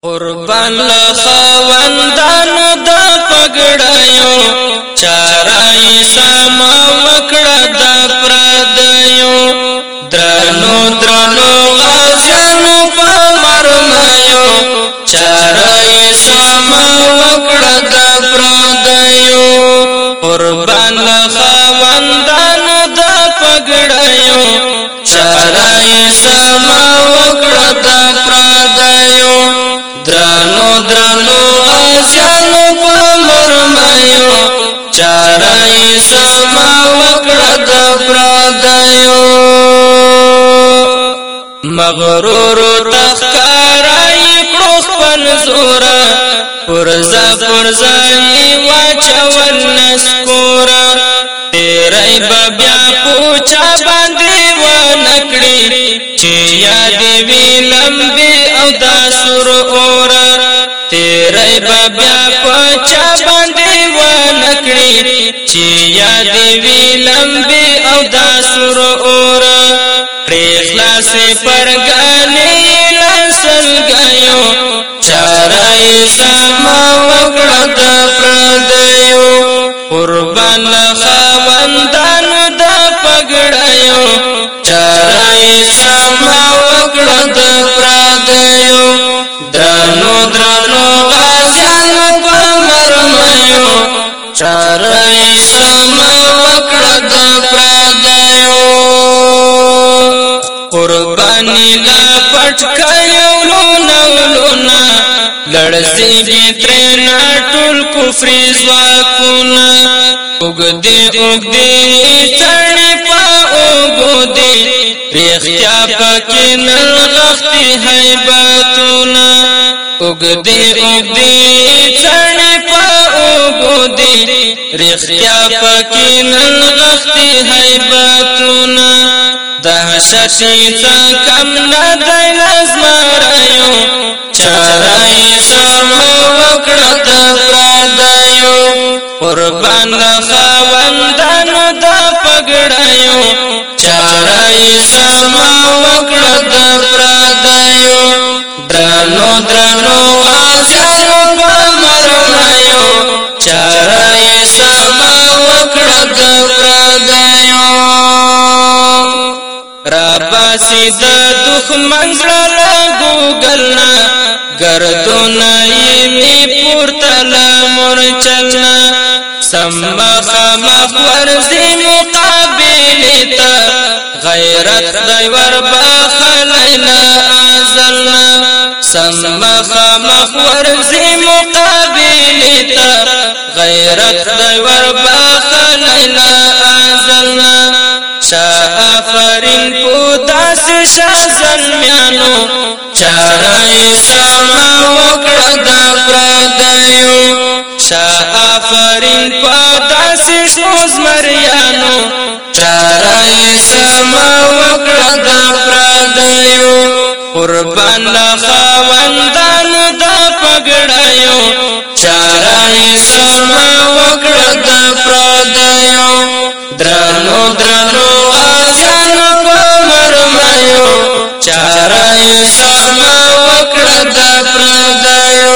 قربان لخواندانو دا پګړایو چارای سما وکړه دا پردایو درنو درنو غازیانو په مرمایو چارای سما وکړه دا پردایو قربان لخواندانو دا پګړایو چارای سما وکړه دا پردایو درنو درنو غازیانو په مرمایو چارای سما وکړه د پردایو مغرور تخکارای کړو خپل زورا پرزا پرزای واچول نسکورا تیرای بیا پوچا باندې ونکړي چې یاد وی لمبي او دا سر اور تیرای بیا پوچا باندې ونکړي چې یاد وی لمبي او دا سر اور خلاص پرګانې لسل غيو چارای سما وکړه د پردیو قربان خواندانو د پګړایو چارای سما وکړه د پردیو درنو درنو غازیانو په مرمایو چارای سما وکړه د پردیو قربانی لا پټکایو لونا لړزي ترنا ټول کفر زواکونا وګدي چړې پا وګدي ریختیا پکې نلغختي هیبتونا وګدي چړې پا وګدي ریختیا پکې نلغختي هیبتونا دهشتي کم ندای لزمرایو چارای سما وکړه د پردایو قربان خواندانو د پګړایو چارای سما وکړه د پردایو درنو درنو غازیانو په مرمایو چارای سما وکړه د پردایو راباسی دا دخمن زړه ګوګلنا ګردونه یې پورتلا مرچلنا سمخ ورزي مقابل تا غیرت دی ور بخلینا ازلنا سمخ ورزي مقابل تا غیرت دی ور بخلینا ازلنا آفرین پوداس شازلمیانو چارای سما وکړه د پردیو آفرین پوداس شوزمریانو چارای سما وکړه د پردیو قربان لخواندانو د پګړایو چارای سما وکړه د پردیو درنو درنو غازیانو په مرمایو چارای سما وکړه د پردیو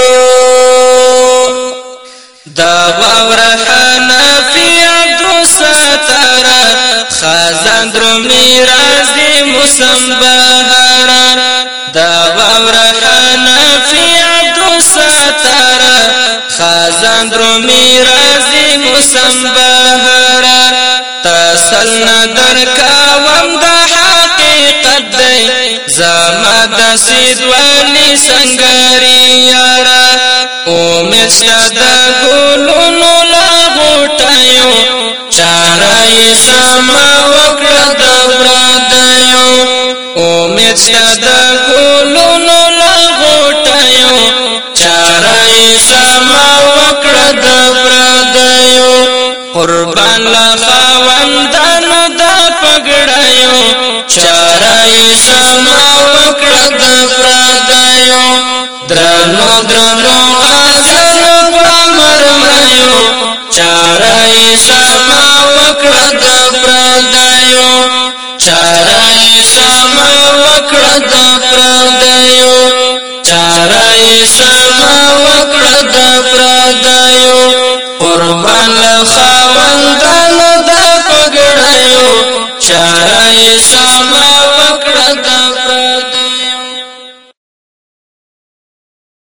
دا واوره حنفي عبدالستار خازان درومي رازي مسنبهار دا واوره حنفي عبدالستار خازان درومي رازي مسنبهار تسل ندر کاوم دا حقیقت دی زما دا سید ولی سنگاری یارا امید شدا گلونو لغوٹایو چارای سما وکړه د پردیو امید شدا گلونو لغوٹایو چارای سما وکړه د پردیو قربان لخواندانو د پګړایو چارای سما وکړه د پردیو درنو درنو غازیانو په مرمایو چارای سما وکړه د پردیو چارای سما وکړه د